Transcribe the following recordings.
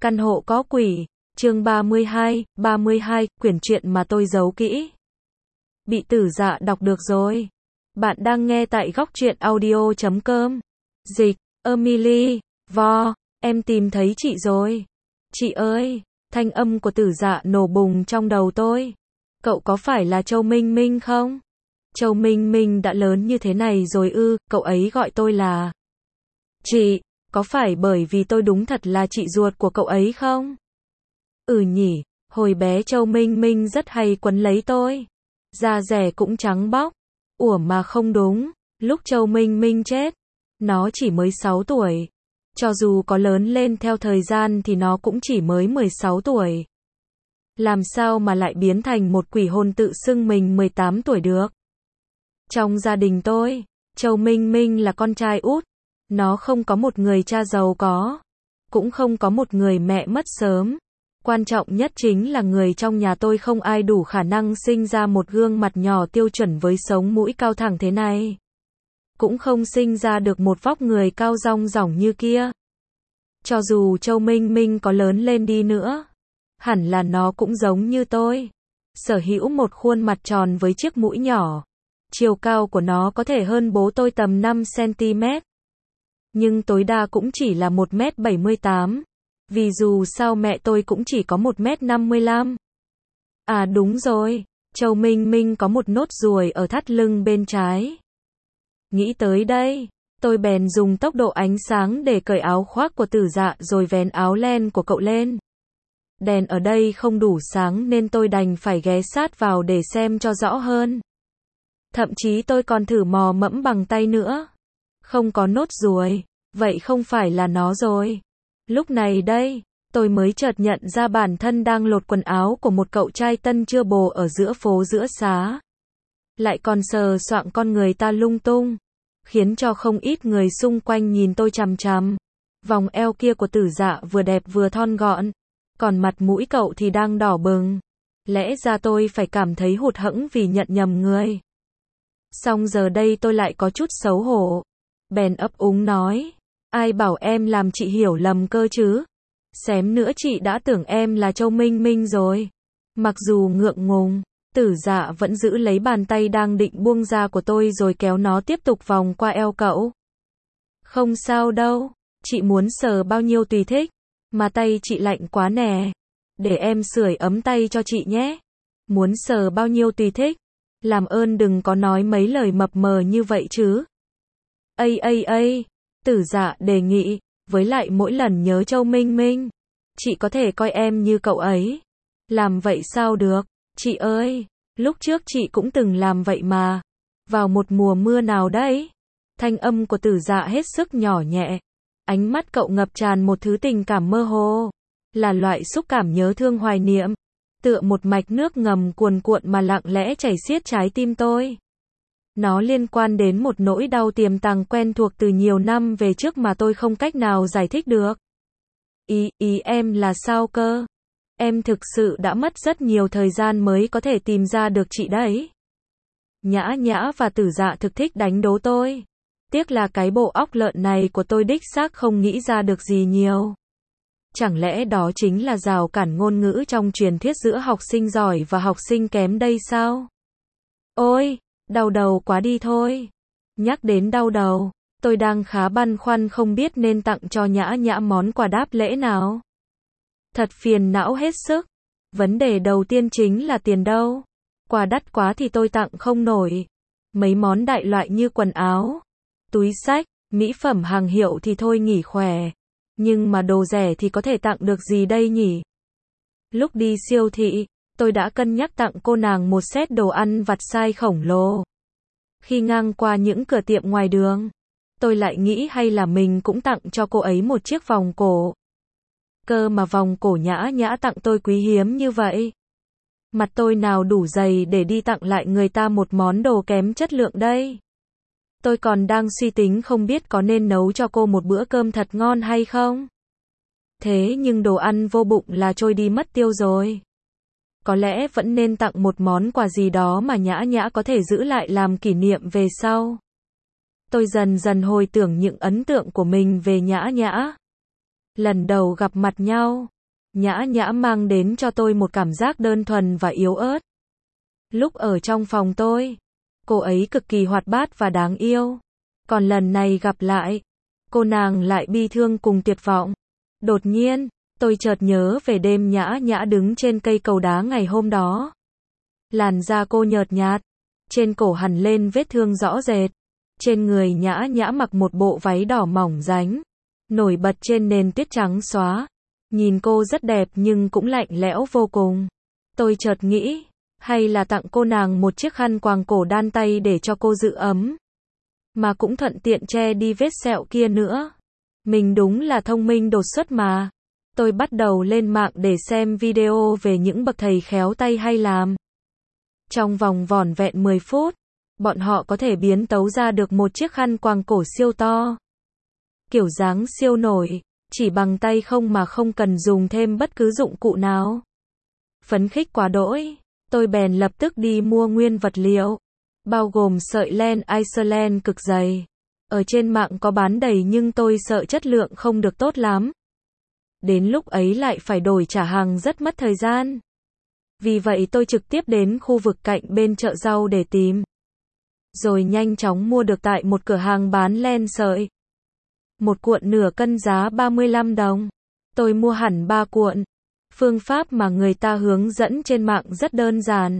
Căn hộ có quỷ, chương 32, quyển truyện mà tôi giấu kỹ. Bị Tử Dạ đọc được rồi. Bạn đang nghe tại góc truyện audio.com. Dịch, Emily, Vo, em tìm thấy chị rồi. Chị ơi, thanh âm của Tử Dạ nổ bùng trong đầu tôi. Cậu có phải là Châu Minh Minh không? Châu Minh Minh đã lớn như thế này rồi ư, cậu ấy gọi tôi là chị, có phải bởi vì tôi đúng thật là chị ruột của cậu ấy không? Ừ nhỉ, hồi bé Châu Minh Minh rất hay quấn lấy tôi. Da dẻ cũng trắng bóc. Ủa mà không đúng, lúc Châu Minh Minh chết, nó chỉ mới 6 tuổi. Cho dù có lớn lên theo thời gian thì nó cũng chỉ mới 16 tuổi. Làm sao mà lại biến thành một quỷ hồn tự xưng mình 18 tuổi được? Trong gia đình tôi, Châu Minh Minh là con trai út. Nó không có một người cha giàu có, cũng không có một người mẹ mất sớm. Quan trọng nhất chính là người trong nhà tôi không ai đủ khả năng sinh ra một gương mặt nhỏ tiêu chuẩn với sống mũi cao thẳng thế này. Cũng không sinh ra được một vóc người cao rong ròng như kia. Cho dù Châu Minh Minh có lớn lên đi nữa, hẳn là nó cũng giống như tôi. Sở hữu một khuôn mặt tròn với chiếc mũi nhỏ. Chiều cao của nó có thể hơn bố tôi tầm 5 cm. Nhưng tối đa cũng chỉ là 1m78. Vì dù sao mẹ tôi cũng chỉ có 1m55. À đúng rồi, Châu Minh Minh có một nốt ruồi ở thắt lưng bên trái. Nghĩ tới đây, tôi bèn dùng tốc độ ánh sáng để cởi áo khoác của Tử Dạ rồi vén áo len của cậu lên. Đèn ở đây không đủ sáng nên tôi đành phải ghé sát vào để xem cho rõ hơn. Thậm chí tôi còn thử mò mẫm bằng tay nữa. Không có nốt ruồi, vậy không phải là nó rồi. Lúc này đây, tôi mới chợt nhận ra bản thân đang lột quần áo của một cậu trai tân chưa bồ ở giữa phố giữa xá. Lại còn sờ soạng con người ta lung tung, khiến cho không ít người xung quanh nhìn tôi chằm chằm. Vòng eo kia của Tử Dạ vừa đẹp vừa thon gọn, còn mặt mũi cậu thì đang đỏ bừng. Lẽ ra tôi phải cảm thấy hụt hẫng vì nhận nhầm người. Xong giờ đây tôi lại có chút xấu hổ. Bèn ấp úng nói, ai bảo em làm chị hiểu lầm cơ chứ? Xém nữa chị đã tưởng em là Châu Minh Minh rồi. Mặc dù ngượng ngùng, Tử Dạ vẫn giữ lấy bàn tay đang định buông ra của tôi rồi kéo nó tiếp tục vòng qua eo cậu. Không sao đâu, chị muốn sờ bao nhiêu tùy thích, mà tay chị lạnh quá nè. Để em sưởi ấm tay cho chị nhé. Muốn sờ bao nhiêu tùy thích, làm ơn đừng có nói mấy lời mập mờ như vậy chứ. Ây, Tử Dạ đề nghị, với lại mỗi lần nhớ Châu Minh Minh, chị có thể coi em như cậu ấy. Làm vậy sao được, chị ơi, lúc trước chị cũng từng làm vậy mà. Vào một mùa mưa nào đấy, thanh âm của Tử Dạ hết sức nhỏ nhẹ. Ánh mắt cậu ngập tràn một thứ tình cảm mơ hồ, là loại xúc cảm nhớ thương hoài niệm, tựa một mạch nước ngầm cuồn cuộn mà lặng lẽ chảy xiết trái tim tôi. Nó liên quan đến một nỗi đau tiềm tàng quen thuộc từ nhiều năm về trước mà tôi không cách nào giải thích được. Ý em là sao cơ? Em thực sự đã mất rất nhiều thời gian mới có thể tìm ra được chị đấy. Nhã Nhã và Tử Dạ thực thích đánh đố tôi. Tiếc là cái bộ óc lợn này của tôi đích xác không nghĩ ra được gì nhiều. Chẳng lẽ đó chính là rào cản ngôn ngữ trong truyền thuyết giữa học sinh giỏi và học sinh kém đây sao? Ôi, đau đầu quá đi thôi. Nhắc đến đau đầu, tôi đang khá băn khoăn không biết nên tặng cho Nhã Nhã món quà đáp lễ nào. Thật phiền não hết sức. Vấn đề đầu tiên chính là tiền đâu. Quà đắt quá thì tôi tặng không nổi. Mấy món đại loại như quần áo, túi xách, mỹ phẩm hàng hiệu thì thôi nghỉ khỏe. Nhưng mà đồ rẻ thì có thể tặng được gì đây nhỉ? Lúc đi siêu thị, tôi đã cân nhắc tặng cô nàng một set đồ ăn vặt size khổng lồ. Khi ngang qua những cửa tiệm ngoài đường, tôi lại nghĩ hay là mình cũng tặng cho cô ấy một chiếc vòng cổ. Cơ mà vòng cổ Nhã Nhã tặng tôi quý hiếm như vậy. Mặt tôi nào đủ dày để đi tặng lại người ta một món đồ kém chất lượng đây. Tôi còn đang suy tính không biết có nên nấu cho cô một bữa cơm thật ngon hay không. Thế nhưng đồ ăn vô bụng là trôi đi mất tiêu rồi. Có lẽ vẫn nên tặng một món quà gì đó mà Nhã Nhã có thể giữ lại làm kỷ niệm về sau. Tôi dần dần hồi tưởng những ấn tượng của mình về Nhã Nhã. Lần đầu gặp mặt nhau, Nhã Nhã mang đến cho tôi một cảm giác đơn thuần và yếu ớt. Lúc ở trong phòng tôi, cô ấy cực kỳ hoạt bát và đáng yêu. Còn lần này gặp lại, cô nàng lại bi thương cùng tuyệt vọng. Đột nhiên, tôi chợt nhớ về đêm Nhã Nhã đứng trên cây cầu đá ngày hôm đó. Làn da cô nhợt nhạt, trên cổ hằn lên vết thương rõ rệt. Trên người Nhã Nhã mặc một bộ váy đỏ mỏng ránh, nổi bật trên nền tuyết trắng xóa. Nhìn cô rất đẹp nhưng cũng lạnh lẽo vô cùng. Tôi chợt nghĩ, hay là tặng cô nàng một chiếc khăn quàng cổ đan tay để cho cô giữ ấm. Mà cũng thuận tiện che đi vết sẹo kia nữa. Mình đúng là thông minh đột xuất mà. Tôi bắt đầu lên mạng để xem video về những bậc thầy khéo tay hay làm. Trong vòng vỏn vẹn 10 phút, bọn họ có thể biến tấu ra được một chiếc khăn quàng cổ siêu to. Kiểu dáng siêu nổi, chỉ bằng tay không mà không cần dùng thêm bất cứ dụng cụ nào. Phấn khích quá đỗi, tôi bèn lập tức đi mua nguyên vật liệu, bao gồm sợi len Iceland cực dày. Ở trên mạng có bán đầy nhưng tôi sợ chất lượng không được tốt lắm. Đến lúc ấy lại phải đổi trả hàng rất mất thời gian. Vì vậy tôi trực tiếp đến khu vực cạnh bên chợ rau để tìm. Rồi nhanh chóng mua được tại một cửa hàng bán len sợi. Một cuộn nửa cân giá 35 đồng. Tôi mua hẳn 3 cuộn. Phương pháp mà người ta hướng dẫn trên mạng rất đơn giản.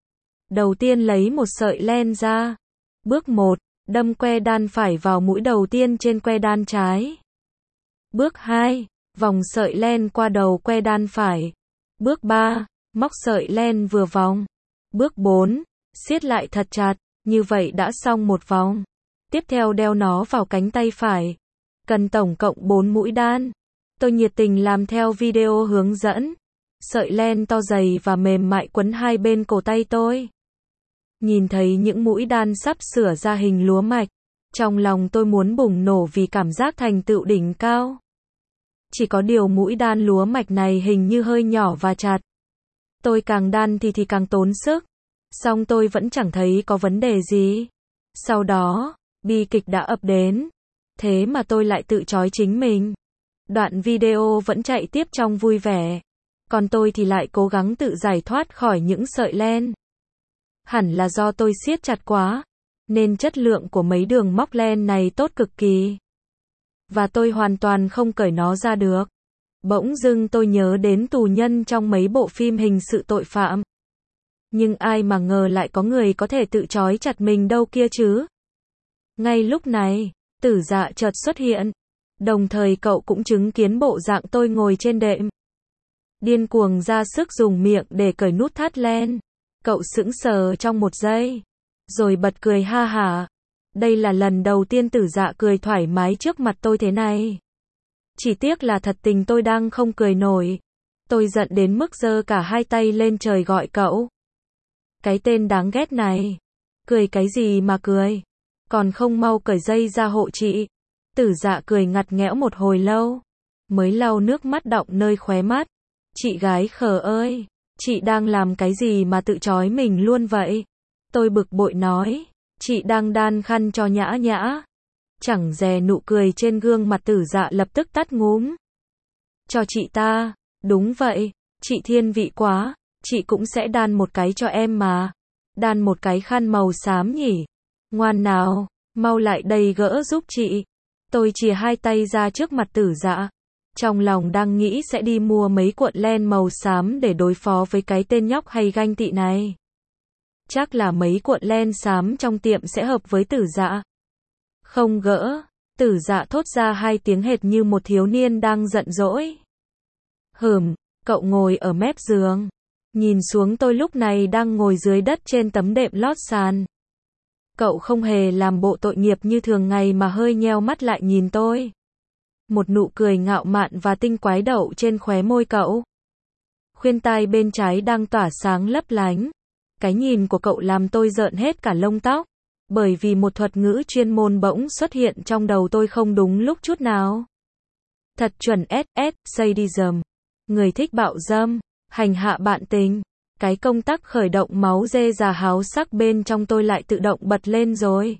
Đầu tiên lấy một sợi len ra. Bước 1, đâm que đan phải vào mũi đầu tiên trên que đan trái. Bước 2, vòng sợi len qua đầu que đan phải. Bước 3, móc sợi len vừa vòng. Bước 4, siết lại thật chặt, như vậy đã xong một vòng. Tiếp theo đeo nó vào cánh tay phải. Cần tổng cộng 4 mũi đan. Tôi nhiệt tình làm theo video hướng dẫn. Sợi len to dày và mềm mại quấn hai bên cổ tay tôi. Nhìn thấy những mũi đan sắp sửa ra hình lúa mạch. Trong lòng tôi muốn bùng nổ vì cảm giác thành tựu đỉnh cao. Chỉ có điều mũi đan lúa mạch này hình như hơi nhỏ và chặt. Tôi càng đan thì càng tốn sức. Song tôi vẫn chẳng thấy có vấn đề gì. Sau đó, bi kịch đã ập đến. Thế mà tôi lại tự trói chính mình. Đoạn video vẫn chạy tiếp trong vui vẻ. Còn tôi thì lại cố gắng tự giải thoát khỏi những sợi len. Hẳn là do tôi siết chặt quá, nên chất lượng của mấy đường móc len này tốt cực kỳ. Và tôi hoàn toàn không cởi nó ra được. Bỗng dưng tôi nhớ đến tù nhân trong mấy bộ phim hình sự tội phạm. Nhưng ai mà ngờ lại có người có thể tự trói chặt mình đâu kia chứ. Ngay lúc này, Tử Dạ chợt xuất hiện. Đồng thời cậu cũng chứng kiến bộ dạng tôi ngồi trên đệm. Điên cuồng ra sức dùng miệng để cởi nút thắt len. Cậu sững sờ trong một giây. Rồi bật cười ha hả. Đây là lần đầu tiên Tử Dạ cười thoải mái trước mặt tôi thế này. Chỉ tiếc là thật tình tôi đang không cười nổi. Tôi giận đến mức giơ cả hai tay lên trời gọi cậu. Cái tên đáng ghét này. Cười cái gì mà cười. Còn không mau cởi dây ra hộ chị. Tử Dạ cười ngặt nghẽo một hồi lâu. Mới lau nước mắt đọng nơi khóe mắt. Chị gái khờ ơi. Chị đang làm cái gì mà tự trói mình luôn vậy? Tôi bực bội nói. Chị đang đan khăn cho Nhã Nhã. Chẳng dè nụ cười trên gương mặt Tử Dạ lập tức tắt ngúm. Cho chị ta. Đúng vậy. Chị thiên vị quá. Chị cũng sẽ đan một cái cho em mà. Đan một cái khăn màu xám nhỉ. Ngoan nào. Mau lại đây gỡ giúp chị. Tôi chìa hai tay ra trước mặt Tử Dạ. Trong lòng đang nghĩ sẽ đi mua mấy cuộn len màu xám để đối phó với cái tên nhóc hay ganh tị này. Chắc là mấy cuộn len xám trong tiệm sẽ hợp với Tử Dạ. Không gỡ. Tử Dạ thốt ra hai tiếng hệt như một thiếu niên đang giận dỗi. Cậu ngồi ở mép giường. Nhìn xuống tôi lúc này đang ngồi dưới đất trên tấm đệm lót sàn. Cậu không hề làm bộ tội nghiệp như thường ngày mà hơi nheo mắt lại nhìn tôi. Một nụ cười ngạo mạn và tinh quái đậu trên khóe môi cậu. Khuyên tai bên trái đang tỏa sáng lấp lánh. Cái nhìn của cậu làm tôi rợn hết cả lông tóc. Bởi vì một thuật ngữ chuyên môn bỗng xuất hiện trong đầu tôi không đúng lúc chút nào. Thật chuẩn SS, sadism. Người thích bạo dâm, hành hạ bạn tình. Cái công tắc khởi động máu dê già háo sắc bên trong tôi lại tự động bật lên rồi.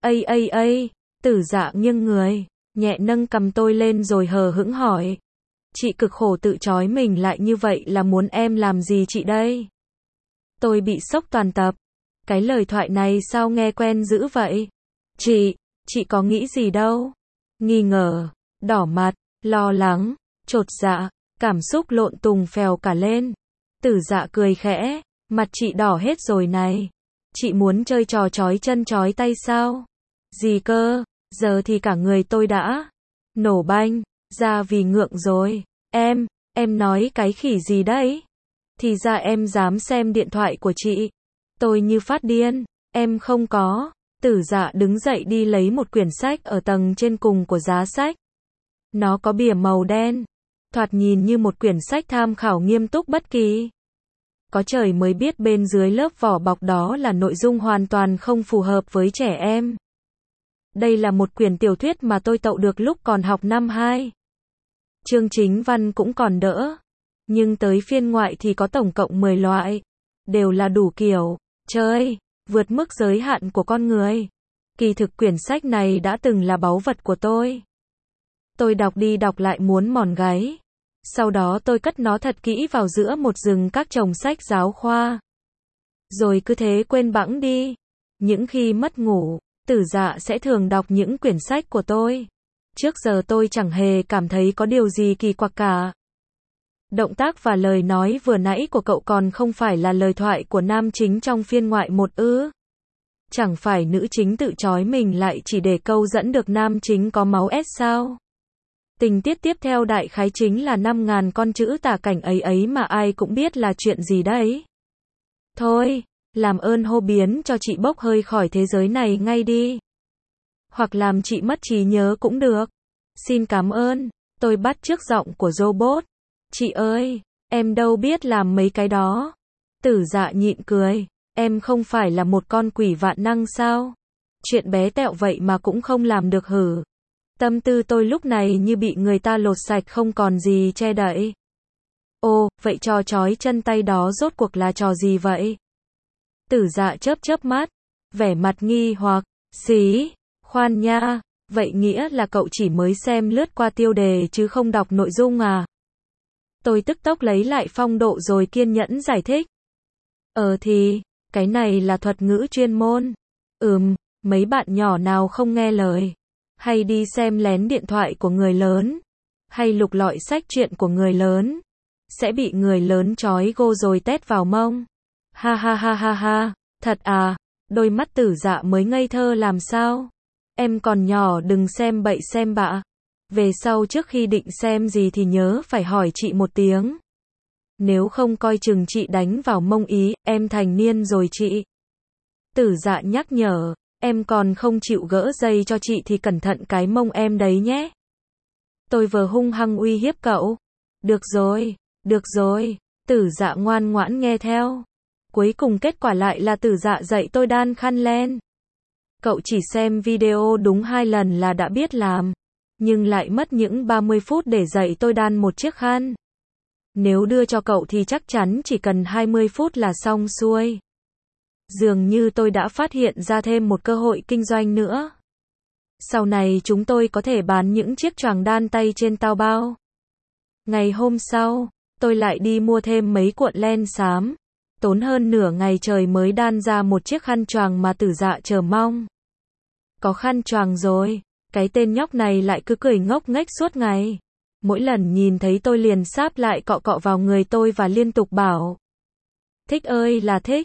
Tử Dạ nghiêng người, nhẹ nâng cầm tôi lên rồi hờ hững hỏi. Chị cực khổ tự trói mình lại như vậy là muốn em làm gì chị đây? Tôi bị sốc toàn tập. Cái lời thoại này sao nghe quen dữ vậy? Chị có nghĩ gì đâu? Nghi ngờ, đỏ mặt, lo lắng, chột dạ, cảm xúc lộn tùng phèo cả lên. Tử Dạ cười khẽ, mặt chị đỏ hết rồi này. Chị muốn chơi trò trói chân trói tay sao? Gì cơ, giờ thì cả người tôi đã nổ banh ra vì ngượng rồi. Em nói cái khỉ gì đấy? Thì ra em dám xem điện thoại của chị. Tôi như phát điên, em không có. Tử Dạ đứng dậy đi lấy một quyển sách ở tầng trên cùng của giá sách. Nó có bìa màu đen, thoạt nhìn như một quyển sách tham khảo nghiêm túc bất kỳ. Có trời mới biết bên dưới lớp vỏ bọc đó là nội dung hoàn toàn không phù hợp với trẻ em. Đây là một quyển tiểu thuyết mà tôi tậu được lúc còn học năm 2. Chương chính văn cũng còn đỡ, nhưng tới phiên ngoại thì có tổng cộng 10 loại, đều là đủ kiểu chơi, vượt mức giới hạn của con người. Kỳ thực quyển sách này đã từng là báu vật của tôi. Tôi đọc đi đọc lại muốn mòn gáy. Sau đó tôi cất nó thật kỹ vào giữa một rừng các chồng sách giáo khoa. Rồi cứ thế quên bẵng đi. Những khi mất ngủ, Tử Dạ sẽ thường đọc những quyển sách của tôi. Trước giờ tôi chẳng hề cảm thấy có điều gì kỳ quặc cả. Động tác và lời nói vừa nãy của cậu còn không phải là lời thoại của nam chính trong phiên ngoại 1 ư? Chẳng phải nữ chính tự trói mình lại chỉ để câu dẫn được nam chính có máu S sao? Tình tiết tiếp theo đại khái chính là 5.000 con chữ tả cảnh ấy mà ai cũng biết là chuyện gì đấy. Thôi, làm ơn hô biến cho chị bốc hơi khỏi thế giới này ngay đi. Hoặc làm chị mất trí nhớ cũng được. Xin cảm ơn, tôi bắt chước giọng của robot. Chị ơi, em đâu biết làm mấy cái đó. Tử Dạ nhịn cười, em không phải là một con quỷ vạn năng sao? Chuyện bé tẹo vậy mà cũng không làm được hử? Tâm tư tôi lúc này như bị người ta lột sạch không còn gì che đậy. Ồ, vậy trò trói chân tay đó rốt cuộc là trò gì vậy? Tử Dạ chớp mắt, vẻ mặt nghi hoặc, xí, khoan nha, vậy nghĩa là cậu chỉ mới xem lướt qua tiêu đề chứ không đọc nội dung à? Tôi tức tốc lấy lại phong độ rồi kiên nhẫn giải thích. Thì, cái này là thuật ngữ chuyên môn. Mấy bạn nhỏ nào không nghe lời, hay đi xem lén điện thoại của người lớn, hay lục lọi sách truyện của người lớn, sẽ bị người lớn trói gô rồi tét vào mông. Ha ha ha ha ha, thật à? Đôi mắt Tử Dạ mới ngây thơ làm sao? Em còn nhỏ đừng xem bậy xem bạ. Về sau trước khi định xem gì thì nhớ phải hỏi chị một tiếng. Nếu không coi chừng chị đánh vào mông ý, em thành niên rồi chị. Tử Dạ nhắc nhở, em còn không chịu gỡ dây cho chị thì cẩn thận cái mông em đấy nhé. Tôi vừa hung hăng uy hiếp cậu. Được rồi, Tử Dạ ngoan ngoãn nghe theo. Cuối cùng kết quả lại là Tử Dạ dạy tôi đan khăn len. Cậu chỉ xem video đúng 2 lần là đã biết làm, nhưng lại mất những 30 phút để dạy tôi đan một chiếc khăn. Nếu đưa cho cậu thì chắc chắn chỉ cần 20 phút là xong xuôi. Dường như tôi đã phát hiện ra thêm một cơ hội kinh doanh nữa. Sau này chúng tôi có thể bán những chiếc choàng đan tay trên Taobao. Ngày hôm sau, tôi lại đi mua thêm mấy cuộn len xám. Tốn hơn nửa ngày trời mới đan ra một chiếc khăn choàng mà Tử Dạ chờ mong. Có khăn choàng rồi, cái tên nhóc này lại cứ cười ngốc nghếch suốt ngày. Mỗi lần nhìn thấy tôi liền sáp lại cọ cọ vào người tôi và liên tục bảo. Thích ơi là thích.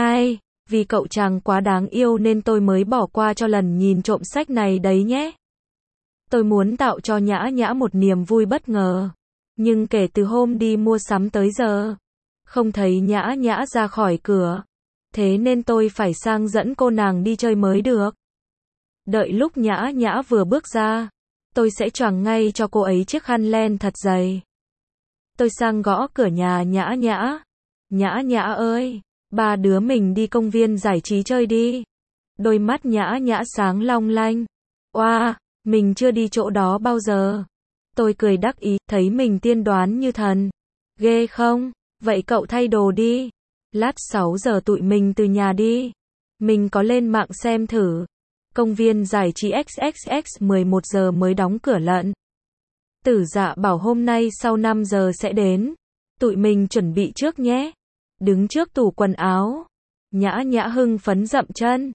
Vì cậu chàng quá đáng yêu nên tôi mới bỏ qua cho lần nhìn trộm sách này đấy nhé. Tôi muốn tạo cho Nhã Nhã một niềm vui bất ngờ. Nhưng kể từ hôm đi mua sắm tới giờ, không thấy Nhã Nhã ra khỏi cửa. Thế nên tôi phải sang dẫn cô nàng đi chơi mới được. Đợi lúc Nhã Nhã vừa bước ra, tôi sẽ choàng ngay cho cô ấy chiếc khăn len thật dày. Tôi sang gõ cửa nhà Nhã Nhã. Nhã Nhã ơi, ba đứa mình đi công viên giải trí chơi đi. Đôi mắt Nhã Nhã sáng long lanh. Oa, mình chưa đi chỗ đó bao giờ. Tôi cười đắc ý, thấy mình tiên đoán như thần. Ghê không? Vậy cậu thay đồ đi. Lát 6 giờ tụi mình từ nhà đi. Mình có lên mạng xem thử. Công viên giải trí XXX 11 giờ mới đóng cửa lận. Tử Dạ bảo hôm nay sau 5 giờ sẽ đến. Tụi mình chuẩn bị trước nhé. Đứng trước tủ quần áo. Nhã Nhã hưng phấn dậm chân.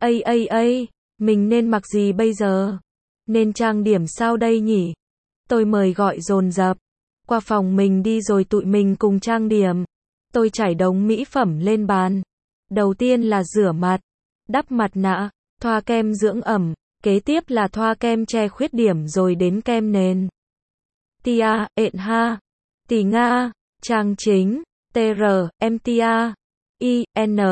Ây, mình nên mặc gì bây giờ? Nên trang điểm sao đây nhỉ? Tôi mời gọi dồn dập. Qua phòng mình đi rồi tụi mình cùng trang điểm. Tôi trải đống mỹ phẩm lên bàn. Đầu tiên là rửa mặt, đắp mặt nạ, thoa kem dưỡng ẩm, kế tiếp là thoa kem che khuyết điểm rồi đến kem nền. Tia, ẹn ha, tì nga, trang chính, tr, mta, i,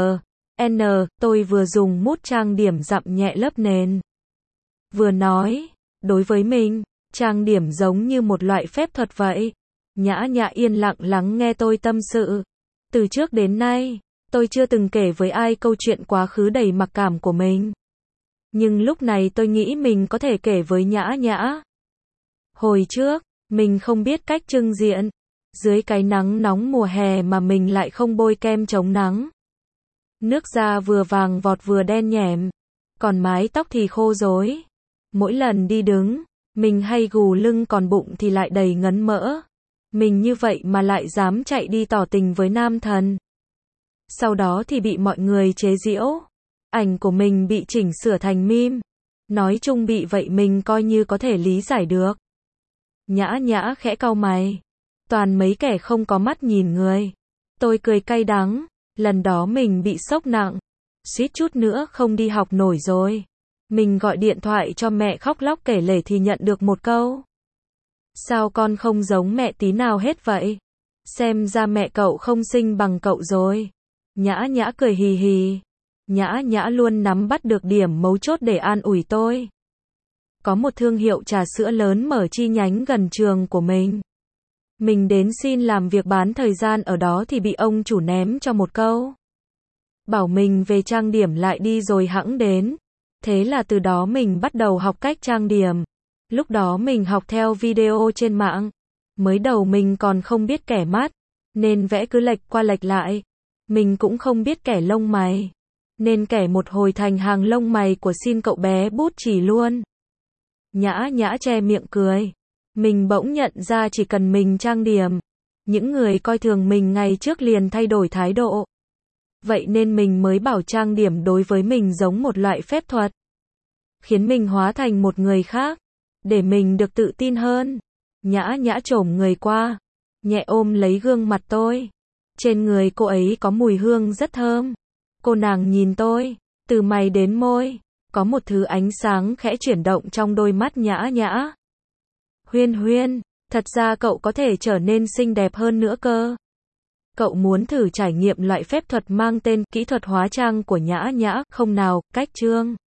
n, tôi vừa dùng mút trang điểm dặm nhẹ lớp nền. Vừa nói, đối với mình, trang điểm giống như một loại phép thuật vậy. Nhã Nhã yên lặng lắng nghe tôi tâm sự. Từ trước đến nay, tôi chưa từng kể với ai câu chuyện quá khứ đầy mặc cảm của mình. Nhưng lúc này tôi nghĩ mình có thể kể với Nhã Nhã. Hồi trước, mình không biết cách trưng diện. Dưới cái nắng nóng mùa hè mà mình lại không bôi kem chống nắng. Nước da vừa vàng vọt vừa đen nhẻm. Còn mái tóc thì khô rối. Mỗi lần đi đứng, mình hay gù lưng còn bụng thì lại đầy ngấn mỡ. Mình như vậy mà lại dám chạy đi tỏ tình với nam thần. Sau đó thì bị mọi người chế giễu. Ảnh của mình bị chỉnh sửa thành meme. Nói chung bị vậy mình coi như có thể lý giải được. Nhã Nhã khẽ cau mày. Toàn mấy kẻ không có mắt nhìn người. Tôi cười cay đắng. Lần đó mình bị sốc nặng. Suýt chút nữa không đi học nổi rồi. Mình gọi điện thoại cho mẹ khóc lóc kể lể thì nhận được một câu. Sao con không giống mẹ tí nào hết vậy? Xem ra mẹ cậu không xinh bằng cậu rồi. Nhã Nhã cười hì hì. Nhã Nhã luôn nắm bắt được điểm mấu chốt để an ủi tôi. Có một thương hiệu trà sữa lớn mở chi nhánh gần trường của mình. Mình đến xin làm việc bán thời gian ở đó thì bị ông chủ ném cho một câu. Bảo mình về trang điểm lại đi rồi hẵng đến. Thế là từ đó mình bắt đầu học cách trang điểm. Lúc đó mình học theo video trên mạng. Mới đầu mình còn không biết kẻ mắt, nên vẽ cứ lệch qua lệch lại. Mình cũng không biết kẻ lông mày, nên kẻ một hồi thành hàng lông mày của xin cậu bé bút chì luôn. Nhã Nhã che miệng cười. Mình bỗng nhận ra chỉ cần mình trang điểm, những người coi thường mình ngày trước liền thay đổi thái độ. Vậy nên mình mới bảo trang điểm đối với mình giống một loại phép thuật. Khiến mình hóa thành một người khác. Để mình được tự tin hơn. Nhã Nhã chồm người qua. Nhẹ ôm lấy gương mặt tôi. Trên người cô ấy có mùi hương rất thơm. Cô nàng nhìn tôi. Từ mày đến môi. Có một thứ ánh sáng khẽ chuyển động trong đôi mắt Nhã Nhã. Huyên Huyên, thật ra cậu có thể trở nên xinh đẹp hơn nữa cơ. Cậu muốn thử trải nghiệm loại phép thuật mang tên kỹ thuật hóa trang của Nhã Nhã không nào? Cách chương